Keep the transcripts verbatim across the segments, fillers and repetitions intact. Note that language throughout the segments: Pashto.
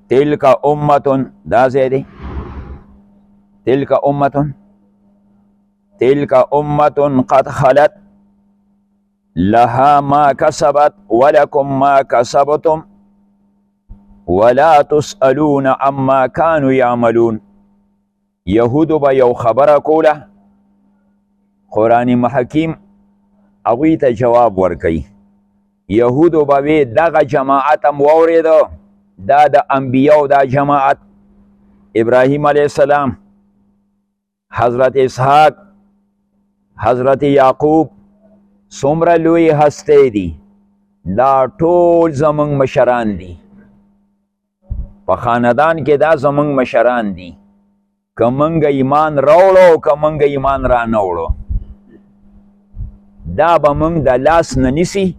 تلک امتون دا زیده تلک امتون تلک امتون قد خلت لها ما کسبت ولکم ما کسبتم ولا تسألون عما كانوا يعملون. یهودو با یو خبره کوله، قرآن محکیم اغوی ته جواب ورکوي. یهودو به وی دغه جماعت هم واورېده، دا د انبیاو دا جماعت، ابراهیم علیه السلام، حضرت اسحاق، حضرت یعقوب، څومره لوی هستی دي، دا ټول زمونږ مشران دي، په خاندان کې دا زمونږ مشران دي، که مونږ ایمان راوړو که مونږ ایمان را نه وړو دا به مونږ د لاس نه نیسي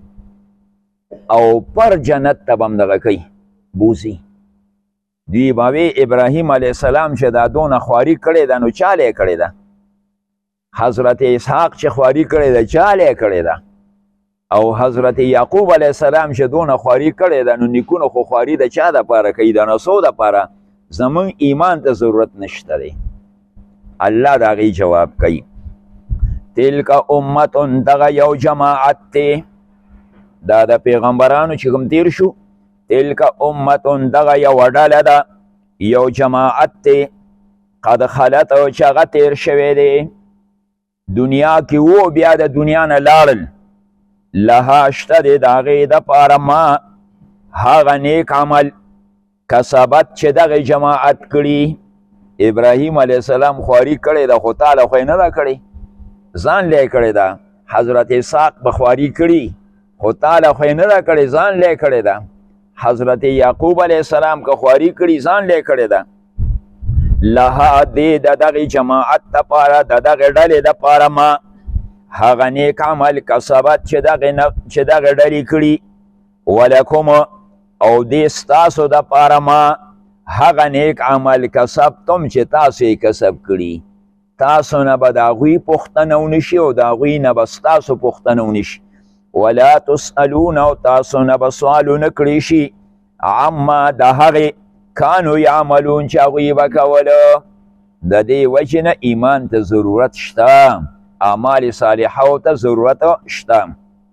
او پر جنت ته به هم دغه کوي بوځي. دوی به وی ابراهیم علیه السلام چې دا دونه خواري کړې ده نو چا لی کړې ده، حضرت اسحاق چې خواري کړې ده چا لی کړې ده، او حضرت یعقوب علیه السلام چې دونه خواري کړې ده نو نیکونو خو خواري د چا دپاره کوي؟ د نسو دپاره. زمون ایمان ته ضرورت نشته دی. الله د هغې جواب کوي تلک امتون دغه یو جماعت دی، دا د پیغمبرانو چې کوم تیر شو، تلک امتون دغه یوه ډله ده، یو جماعت دی، قد خلت او چې هغه تیر شوی دی، دنیا کې و بیا د دنیا نه لاړل، لها شته دی د هغې دپاره ما هغه نیک عمل کسبت چې دغه جماعت کړي. ابراهیم علیه السلام خواري کړې ده خو تاله خو یې نه ده کړې، ځان لی کړې ده. حضرت اسحاق به خواري کړي خو تاله خو یې نه ده کړې، ځان لی کړې ده. حضرت یعقوب علیه السلام که خواري کړي ځان لی کړې ده. لها دې د دغې جماعت دپاره د دغې ډلې دپاره ما هغه نیک عمل کسبت چې دغې ډلې کړي، ولکم او دې ستاسو دپاره ما هغه نیک عمل کسبتم چې تاسو یې کسب کړي. تاسو نه به د هغوی پوښتنه ونه شي او د هغوی نه به ستاسو پوښتنه ونه شي. ولا تسألون او تاسو نه به سوال ونه کړی شي عما د هغې کانو یعملون چې هغوی به کوله. د دې وجې نه ایمان ته ضرورت شته، اعمال صالحو ته ضرورت شته.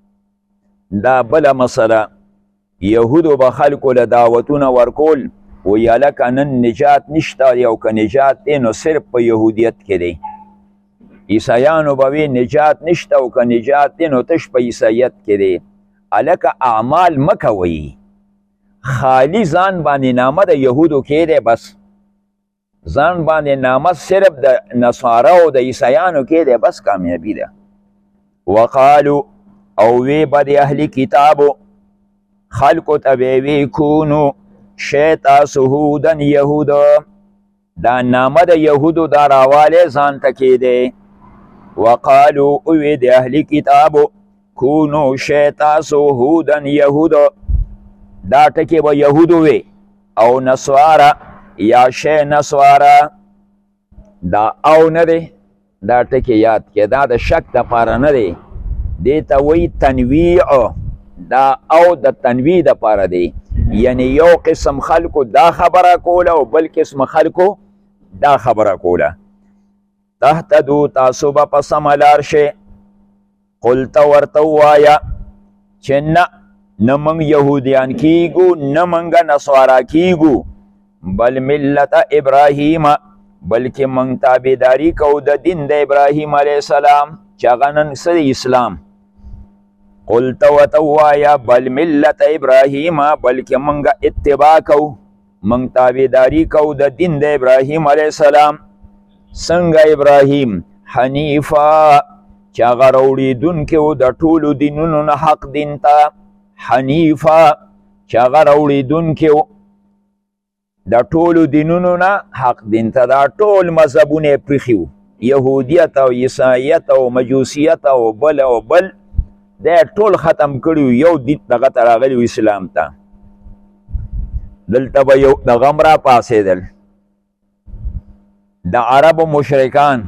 دا بله مسله، یهودو به خلکو له دعوتونه ورکول وی هلکه نن نجات نشته، یو که نجات دی نو صرف په یهودیت کې دی. عیسیانو به وی نجات نشته او که نجات دی نو تش په عیسیت کې دی. هلکه اعمال مه کوئ، خالی ځان باندې نامه د یهودو کې دی، بس ځان باندې نامه صرف د نصارا او د عیسیانو کې دی، بس کامیابی ده. وقالو او وی به د اهلي کتابو خلقو ته به وی کونو شی تاسو هودن یهودو، دا نامه د یهودو دا راوالی ځان ته کیدی. وقالو اوی د اهلی کتابو کونو شی تاسو هودن یهودو، دا ټکې به یهودو وی، او نسواره یا شی نسواره، دا او نه دی، دا ټکې یاد کې، دا د شک دپاره نه دی، دې ته وی تنویع، دا او د تنویع دپاره دی، یعنی یو قسم خلکو دا خبره کوله او بل قسم خلکو دا خبره کوله. تهتدو تاسو به په سمه لار شئ. قلته ورته ووایه چې نه نه موږ یهودیان کیږو نه موږ نصارا کیږو، بل ملت ابراهیم، بلکې موږ تابعداري کوو د دین د ابراهیم علیه السلام چې هغه نن څه دی؟ اسلام. قلت وتوایا بل ملت ابراهیم، بلکې منګه اتباع کو، منګ تابعداري کو د دین د ابراهیم علیه السلام. څنګه ابراهیم؟ حنیفا چې هغه راوړېدونکی و د ټولو دینونو نه حق دین ته، حنیفا چې هغه راوړېدونکی و د ټولو دینونو نه حق دین ته، دا ټول مذهبونه یې پرېښي وو، یهودیت او عیسایت او مجوسیت او بل او بل دا ټول ختم کړي، یو دین دغه ته راغلی اسلام ته. دلته به یو دغه هم را پاڅېدل، د عربو مشرکان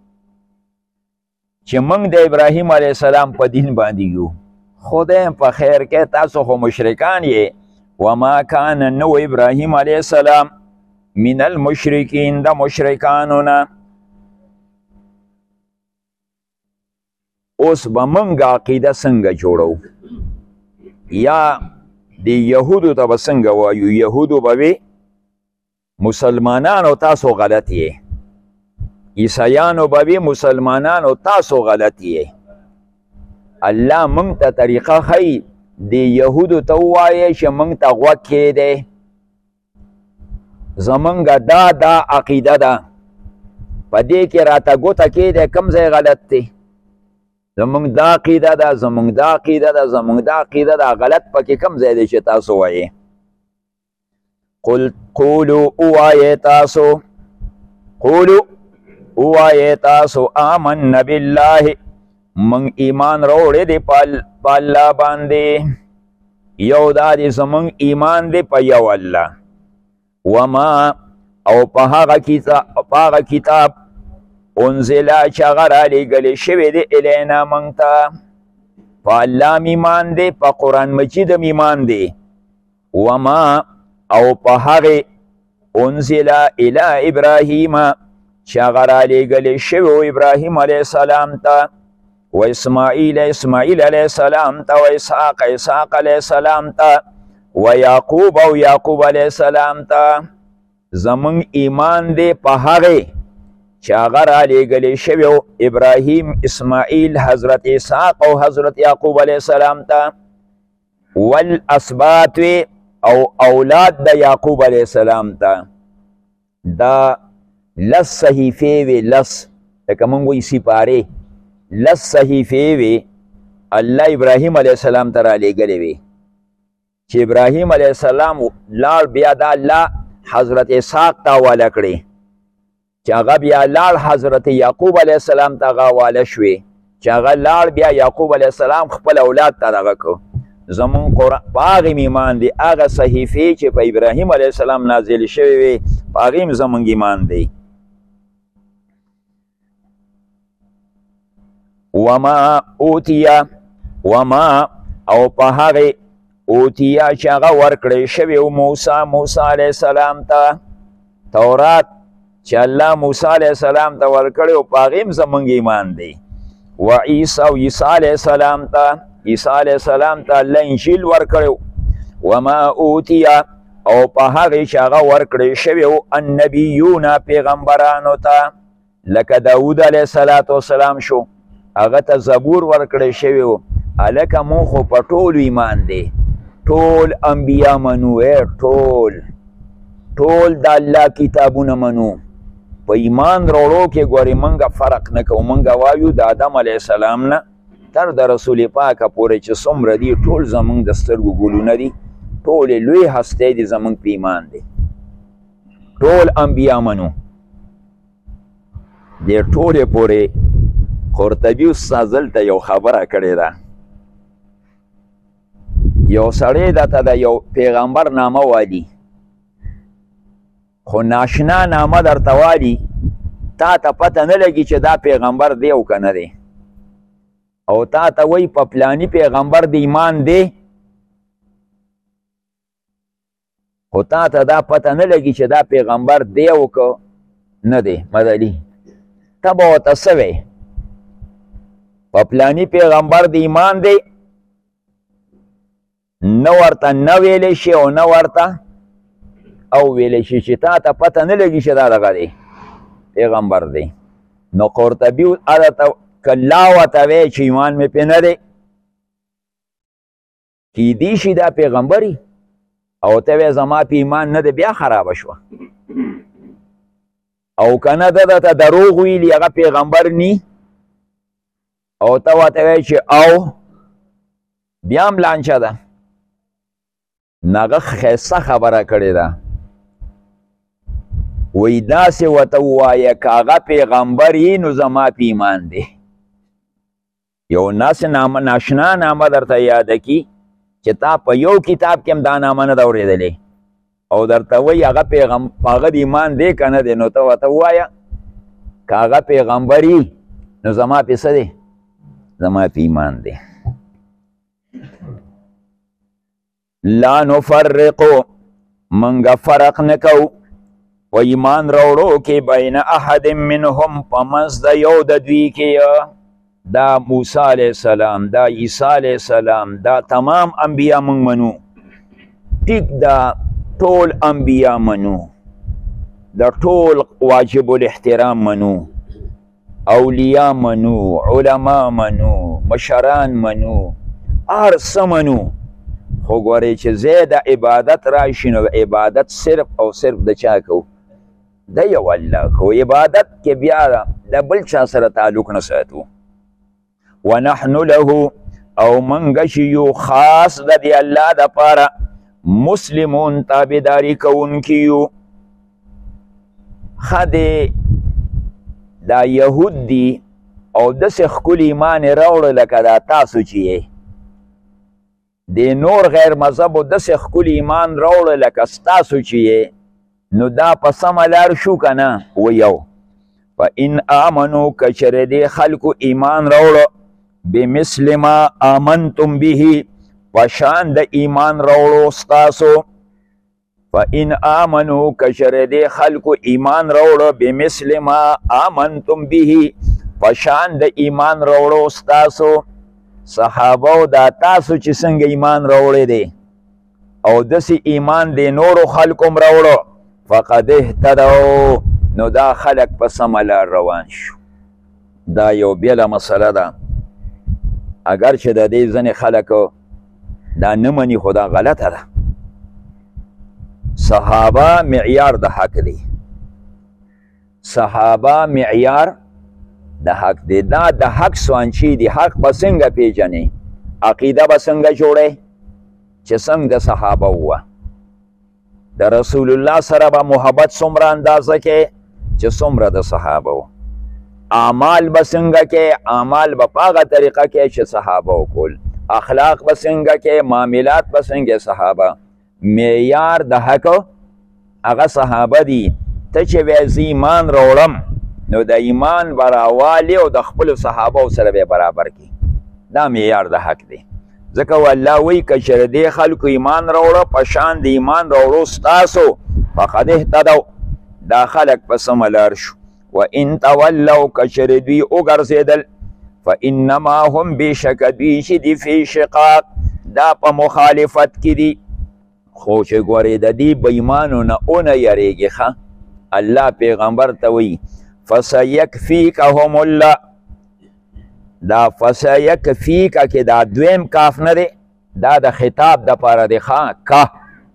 چې موږ د ابراهیم علیه السلام په دین باندې یو. خدای په خیر کې، تاسو خو مشرکان یې، وما کان نو ابراهیم علیه السلام من المشرکین د مشرکانو نه. اوس به موږ عقیده څنګه جوړو؟ یا د یهودو ته به څنګه وایو؟ یهودو به وي مسلمانانو تاسو غلط یې، عیسیانو به وي مسلمانانو تاسو غلط یې. الله موږ ته طریقه ښیي، د یهودو ته ووایې چې موږ ته غوږ کېدی، زمونږ دا دا عقیده ده، په دې کې راته ګوته کېدی کوم ځای غلط دی، زمونږ دا عقیده ده، زمونږ دا عقیده ده، زمونږ دا عقیده ده، غلط پکې کوم ځای دی چې تاسو وایې؟ قل قولو اوایې تاسو، قولو اوایې تاسو آمنا بالله، من ایمان روړی دی په الله باندې، یو دا دی زمونږ ایمان دی په یو الله، وما او په هغه کتاب انزلا چې هغه رالیږلی شوی دی الینا موږ ته، په الله م ایمان دی، په قرآن مجید م ایمان دی. وما او په هغې انزلا الی ابراهیم چې هغه رالیږلی شوی ابراهیم علیه السلام ته، و اسماعیل اسماعیل علیه السلام ته، و اسحاق اسحاق علیه السلام ته، و یعقوب او یعقوب علیه السلام ته. زمونږ ایمان دی په هغې چې هغه رالیږلی شوی ابراهیم، اسماعیل، حضرت اسحاق او حضرت یعقوب علیه السلام ته، والاسباط او اولاد د یعقوب علیه السلام ته. دا لس صحیفې وې، لس لکه موږ وایي سپارې، لس صحیفې وې الله ابراهیم علیه السلام ته رالیږلې وې چې ابراهیم علیه السلام لاړ، بیا دا الله حضرت اسحاق ته حواله کړې، چې هغه بیا لاړ حضرت یعقوب علیه السلام ته هغه حواله شوې، چې هغه لاړ بیا یعقوب علیه السلام خپل اولاد ته دغه کړو. زمون قرآن په هغې م ایمان دی، هغه صحیفې چې په ابراهیم علیه السلام نازلې شوې وې په هغې م زمونږ ایمان دی. وما اوتیا، وما او په هغې اوتیا چې هغه ورکړی شوی و موسی موسی علیه السلام ته، تورات چې الله موسی علیه السلام ته ورکړی و په هغې م زمونږ ایمان دی. و عیسی او عیسی علیه السلام ته، عیسی علیه السلام ته الله انجیل ورکړی. وما اوتیا او په هغې چې هغه ورکړی شوی و النبیون پیغمبرانو ته، لکه داود علیه السلام شو، هغه ته زبور ورکړی شوی و. هلکه مونږ خو په ټولو ایمان دی، ټول انبیا منو، ټول ټول د الله کتابونه منو. په ایمان وروړو کې ګورې موږ فرق نه کوو، موږ وایو د آدم علیه السلام نه تر د رسول پاکه پورې چې څومره دي ټول زموږ د سترګو ګلونه دي، ټولې لوی هستۍ دي زموږ په ایمان دی، ټول انبیا منو. دې ټولې پورې قرطبي استاد دلته یو خبره کړې ده، یو سړی درته د یو پیغمبر نامه والي، خو ناشنا نامه درته والي، تا ته پته نه لګي چې دا پیغمبر دی او که نه دی، او تا ته وایي په پلاني پیغمبر د ایمان دی، خو تا ته دا پته نه لګي چې دا پیغمبر دی او که نه دی. مدلي ته به ورته څه وایې؟ په پلاني پیغمبر د ایمان دی، نه ورته نه ویلی شي او نه ورته او ویلی شي چې تا ته پته نه لګي چې دا دغه دی پیغمبر دی. نو قرطبي هلته که لا ورته وایې چې ایمان مې پرې نه دی، کیدی شي دا پیغمبري، او ته وایې زما په ایمان نه دی، بیا خرابه شوه. او که نه ده درته دروغ ویلي، هغه پیغمبر نی، او ته ورته وایې چې او بیا هم لانچه ده. هغه ښایسته خبره کړې ده، وایي داسې ورته ووایه که هغه پیغمبر یي نو زما په ایمان دی. یو ناسې نامه ناشنا نامه درته یاده کي چې تا په یو کتاب کې هم دا نامه نه ده اورېدلې، او درته وایي هغه پیغم په هغه د ایمان دی که نه دی، نو ته ورته ووایه که هغه پیغمبر یي نو زما پې څه دی؟ زما په ایمان دی. لا نفرقو منگا فرق نکو و ایمان روڑو کی بین احد منهم پمز دا یو دا دوی کی دا موسیٰ علیہ السلام دا عیسیٰ علیہ السلام دا تمام انبیاء منگ منو ٹک دا طول انبیاء منو دا طول واجب الاحترام منو اولیاء منو علماء منو مشران منو ارس منو خو گوری چه زید عبادت راشی نو عبادت صرف او صرف د چا کو د یو الله کو عبادت کې بیا د بل چا سره تعلق نه ساتو ونحن له او منگش یو خاص د دی الله د پاره مسلمون تابعداری کوونکیو خدای دا یهود دی او داسې ښکلي ایمان یې راوړه لکه دا تاسو چې یې د نور غیر مذهبو داسې ښکلي ایمان راوړه لکه ستاسو چې یې نو دا په سمه لار شو که نه و یو فان آمنو که چېرې دې خلکو ایمان راوړه بمثل ما آمنتم به په شان د ایمان راوړو ستاسو فإن آمنوا کشردی خلق ایمان روڑو بمثل ما آمنتم به پشان د ایمان روڑو ستاسو صحابو دا تاسو چې څنګه ایمان روڑی دی او دسی ایمان دی نورو خلقم روڑو فقد اهتدو نو دا خلق په سمه لار روان شو دا یو بیله مسله ده اگر چې د دې ځینې خلکو دا نه مني خو دا غلطه ده صحابه معیار د حق دی صحابه معیار د حق دی دا د حق سوانچی دی حق به څنګه پیژنې عقیده به څنګه جوړې چې څنګه د صحابه وه د رسول الله سره به محبت څومره اندازه کې چې څومره د صحابه وه اعمال به څنګه کې اعمال به په هغه طریقه کې چې صحابه وکول اخلاق به څنګه کې معاملات به څنګه صحابه معیار د حق هغه صحابه دي ته چې بیا زه ایمان راوړم نو د ایمان براوالي او د خپلو صحابو سره به برابر کړي دا معیار د حق دی ځکه والله وایي که چېرې دې خلکو ایمان راوړه په شان د ایمان راوړو ستاسو فقد اهتدو دا خلک په سمه لار شو وان تولوا که چېرې دوی وګرځېدل فانما هم بېشکه دوی چې دي فی شقاق دا په مخالفت کې دي خو چې ګورې د دې بېایمانو نه ونه یریږي ښه الله پیغمبر ته وایي فسیکفیکهم الله دا فسیکفیکه کې دا دویم کاف نه دی دا د خطاب دپاره دی ښه که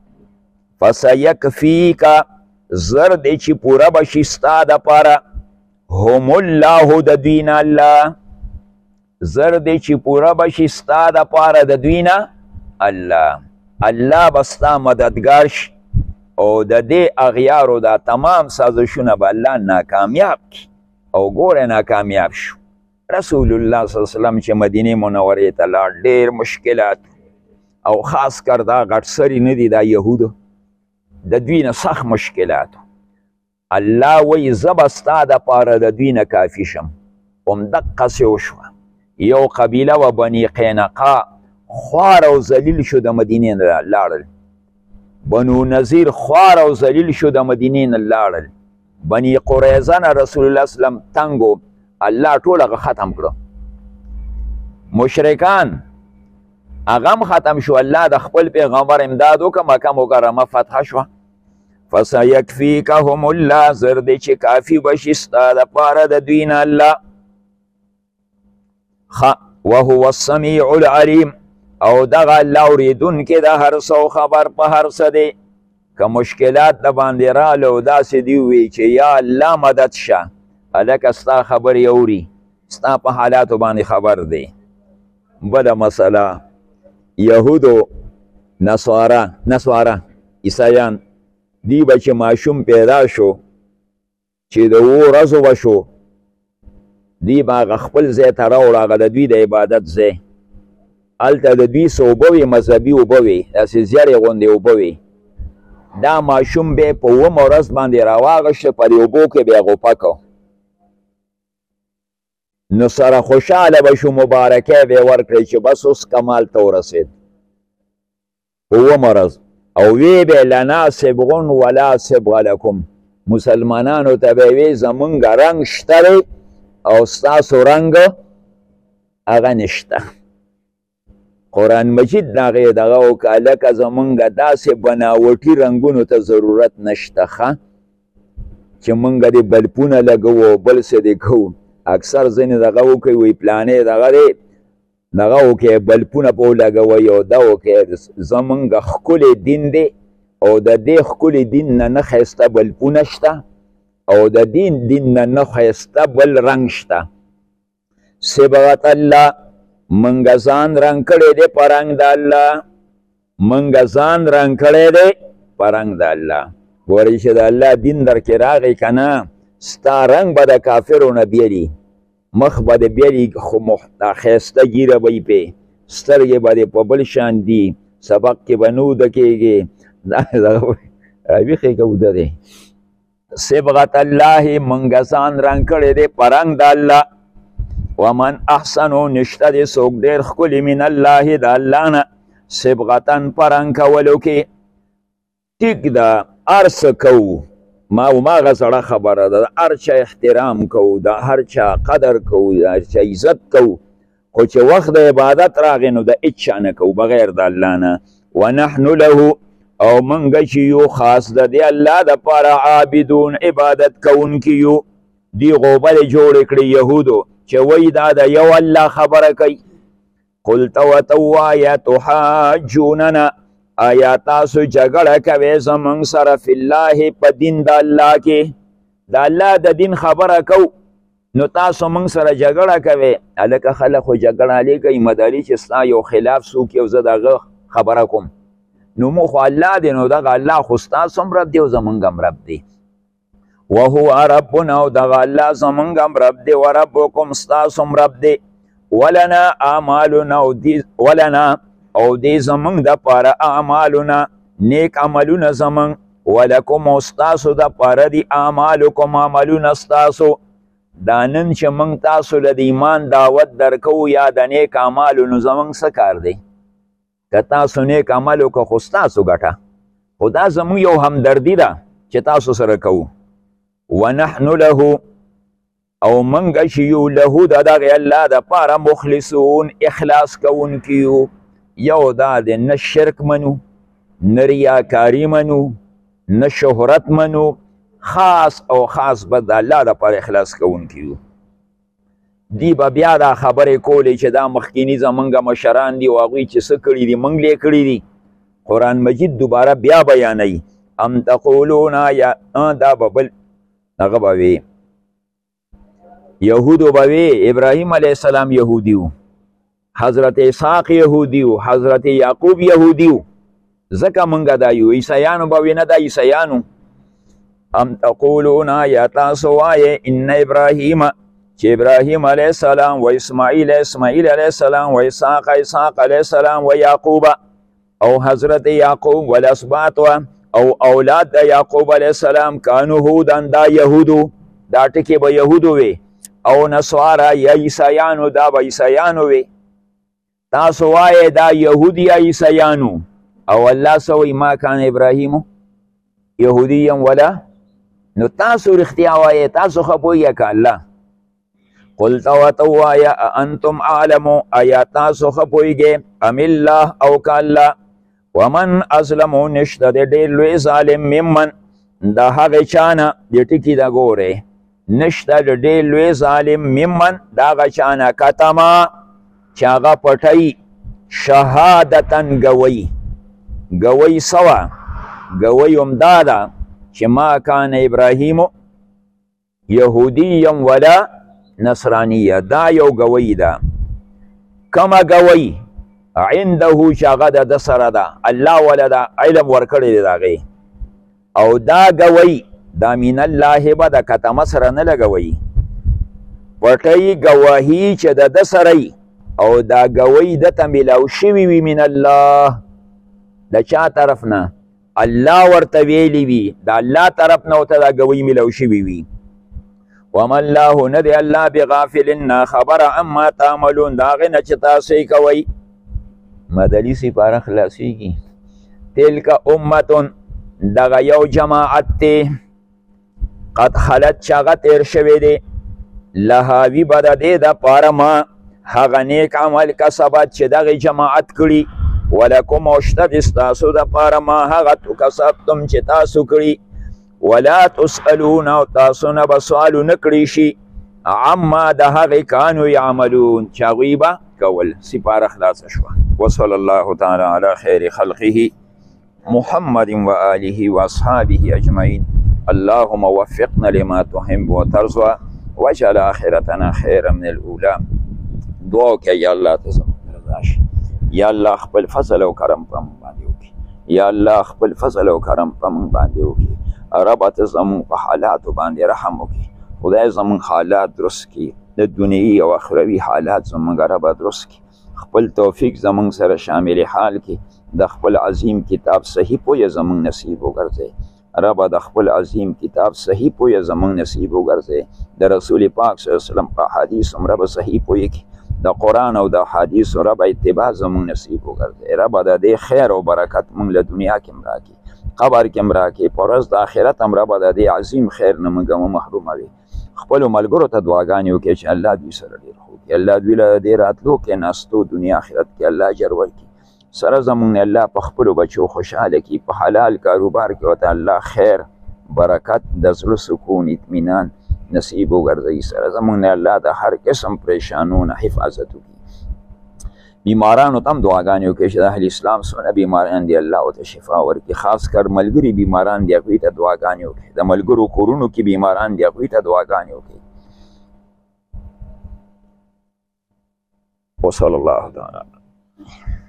فسیکفیکه زر دی چې پوره به شي ستا دپاره هم الله د دوی نه الله زر دی چې پوره به شي ستا دپاره د دوی نه الله الله به ستا مددګار شي او د دې اغیارو دا تمام سازشونه به الله ناکامیاب کړي او ګوره ناکامیاب شو رسول الله صلی الله علیه وسلم چې مدینې منورې ته لاړ ډېر مشکلات او خاص کر دا غټ سري نه دي دا یهودو د دوی نه سخت مشکلاتو الله وایي زه به ستا دپاره د دوی نه کافي شم همدقسې وشوه یو قبیله و بني قینقا خوار او ذلیل شو د مدینې نه لاړل بنو نذیر خوار او ذلیل شو د مدینې نه لاړل بني قریظه نه رسول الله وسلم تنګو الله ټول هغه ختم کړه مشرکان هغه هم ختم شو الله د خپل پیغمبر امداد وکړه مکه مکرمه فتح شوه فسیکفیکهم الله زر دی چې کافي بشي ستا دپاره د دوی نه الله وهو السمیع العلیم او دغه الله اورېدونکی د هر څه خبر په هر څه دی که مشکلات د باندې راغله او داسې دي ووایي چې یا الله مدد شه هلکه ستا خبرې اوري ستا په حالاتو باندې خبر دی بله مسله یهودو نصارا نصارا عیسایان دی به چې ماشوم پیدا شو چې د اوو ورځو به شو دی به هغه خپل ځای ته راوړه هغه د دوی د عبادت ځای هلته د دوی څه اوبه وې مذهبي اوبه وې داسې زیړې غوندې اوبه وې دا ماشوم به په اوومه ورځ باندې راواغېسته په دې اوبو کې به یې غوپه کو نو سره خوشحاله به شو مبارکۍ به یې ورکړئ چې بس اوس کمال ته ورسېد هو مرض او وی به لنا صبغون ولا صبغ لکم مسلمانانو ته به وی زمونږ رنګ شته او ستاسو رنګ هغه نشته. قرآن مجید د هغې دغه وکړه لکه زمونږ داسې بناوټي رنګونو ته ضرورت نشته ښه چې مونږ دې بلپونه لګوو او بل څه دې کوو. اکثر ځینې دغه وکوي وایي پلانې دغه دی دغه وکړئ بلپونه په ولګوئ او دا وکړئ. زمونږ ښکلی دین دی او د دې ښکلي دین نه نه ښایسته بلپونه شته او د دین دین نه نه ښایسته بل رنګ شته. صبغت الله منګه ځان رنګ کړی دی په رنګ د الله منګه ځان رنګ کړی دی په رنګ د الله. ګورئ چې د الله دین درکې راغی که نه ستا رنګ به د کافرو نه بیلي مخ به دې بیلي خو ښایسته ږیره به یې پې سترګې به دې په بل شان دي سبق کې به نه اوده کېږي ویښې که اوده دی. صبغت الله منګه ځان رنګ کړی دی په رنګ د الله. ومن احسنو نشته دی څوک ډېر ښکلي من الله د الله نه صبغتن په رنګ کولو کې. ټیک ده هر څه کوو ما هماغه زړه خبره ده د هر چا احترام کوو د هر چا قدر کوو د هر چا عزت کوو خو چې وخت د عبادت راغی نو د هېڅ چا نه کوو بغیر د الله نه. ونحن له او منګه چې یو خاص د دې الله دپاره عابدون عبادت کوونکي یو. دې غوبلې جوړې کړې یهودو چې وایي دا د یو الله خبره کوي. قل ته ورته ووایه تحاجوننا آیا تاسو جګړه کوئ زموږ سره فی الله په دین د الله کې د الله د دین خبره کوو نو تاسو موږ سره جګړه کوئ. هلکه خلک خو جګړه علی کوي مداري چې ستا یو خلاف څوک یو زه د هغه خبره کوم نو مو خو الله دی نو دغه الله خو ستاسو هم رب دی او زمونږ هم رب دی. وهو ربنا او دغه الله زمونږ هم رب دی و ربکم ستاسو هم رب دی. ولنا اعمالنا او دی ولنا او دی زمونږ دپاره اعمالنا نیک عملونه زمونږ ولکم او ستاسو دپاره دی اعمالکم عملونه ستاسو. دا نن چې موږ تاسو له د ایمان دعوت درکوو یا د نیک اعمالو نو زمونږ څه کار دی که تاسو نیک عمل وکړه خو ستاسو ګټه خو دا زموږ یو همدردي ده چې تاسو سره کوو. ونحن له او منګه چې یو له د دغې الله دپاره مخلصون اخلاص کوونکي یو. یو دا دی نه شرک منو نه ریاکاري منو نه شهرت منو خاص او خاص به د الله دپاره اخلاص کوونکي یو. دی به بیا دا خبرې کولې چې دا مخکیني زمونږ مشران دي او هغوی چې څه کړي دي موږ یې کړي دي. قرآن مجید دوباره بیا بیانوي ام تقولون یا دا به بل هغه به وي یهودو به وي ابراهیم علیه السلام یهودي و حضرت اسحاق یهودي و حضرت یعقوب یهودي و ځکه موږ دا یو عیسیانو به وي نه دا عیسیانو. ام تقولون یا تاسو وایې ان ابراهیم چې ابراهیم علیه السلام و اسماعیل اسماعیل علیه السلام و اسحاق اسحاق علیه السلام و یعقوب او حضرت یعقوب والاسباط او اولاد د یعقوب علیه السلام کانو هودن دا یهودو دا ټکي به یهودو وي او نصارا یا عیسیانو دا به عیسیانو وي. تاسو وایې دا یهود یا عیسیانو او الله څه وایي ما کان ابراهیم یهودیا ولا نو تاسو رښتیا وایې تاسو ښه پوهیږئ که الله. قل ورته ووایه انتم اعلمو آیا تاسو ښه پوهیږئ ام الله او که الله. ومن اظلمو نشته د ډېر لوی ظالم ممن د هغې چا نه د ټکي د ګورې نشته د ډېر لوی ظالم ممن د هغه چا نه کتما چې هغه پټوي شهادتن ګوی ګوی سوه ګوی همدا ده چې ما کان ابراهیمو یهودیا ولا نصرانیه دا یو ګوی ده. کمه ګوی عنده چې هغه د ده سره ده الله وله دا علم ورکړی دی د هغې او دا ګوی دا من الله به د کتمه سره نه لګوي پټی ګواهي چې د ده سره او دا ګوی دته میلاو شوي وي من الله د چا طرف نه الله ورته ویلی وي د الله طرف نه ورته دا ګوی میلاو شوي وي. وما الله نه دی الله بغافل نه خبره اما تعملون د هغې نه چې تاسو یې کوئ. مدلي سپاره خلاصېږي تلک امتون دغه یو جماعت دی قد خلت چې هغه تیر شوی دی لها وي به د دې دپاره ما هغه نیک عمل کسبت چې دغې جماعت کړي ولکم او شته د ستاسو دپاره ما هغه تو کسبتم چې تاسو کړي ولا تسألون او تاسو نه به سوال ونه کړي شي عما د هغې کانو یعملون چې هغوی به کول. سپاره خلاصه شوه. وصلی الله تعالی علی خیر خلقه محمد و آله و اصحابه اجمعین. اللهم وفقنا لما تحب وترضى واجعل آخرتنا خيرا من الأولى. دعا وکړه یا الله ته زموږ رضا شي. یا الله خپل فضل او کرم په موږ باندې وکړي. یا الله خپل فضل او کرم په موږ باندې وکړي. رب ته زموږ په حالاتو باندې رحم وکړي. خدای زموږ حالات درست کړي. د دنیوي او اخروي حالات زموږ رب درست کړي. خپل توفیق زموږ سره شامل حال کړي. د خپل عظیم کتاب صحیح پوهه زموږ نصیب وګرځي. رب د خپل عظیم کتاب صحیح پوهه زموږ نصیب وګرځي. د رسول پاک صلی الله علیه وسلم په حدیث هم رب صحیح پوهه کړي. د قرآن او د حدیث رب اتباع زموږ نصیب وګرځي. رب د دې خیر او برکت موږ له دنیا کې هم راکړي، قبر کې هم راکړي، په ورځ د آخرت هم رب د دې عظیم خیر نه موږ مه محروموي. خپلو ملګرو ته دعاګانې وکړي چې الله دوی سره ډېر ښه وکړي. الله دوی له دې راتلو کېناستو دنیا آخرت کې الله اجر ورکړي. سره زموږ الله په خپلو بچو خوشحاله کړي. په حلال کاروبار کې ورته الله خیر برکت د زړه سکون اطمینان نصیب وګرځوي. سره زموږ الله د هر قسم پریشانو نه حفاظت وکړي. بیمارانو ته هم دعاګانې وکړي چې د اهل اسلام څونه بیماران دي الله ورته شفا ورکړي. خاص کر ملګري بیماران دي هغوی ته دعاګانې وکړي. د ملګرو کورونو کې بیماران دي هغوی ته دعاګانې وکړي. وصلی الله تعالی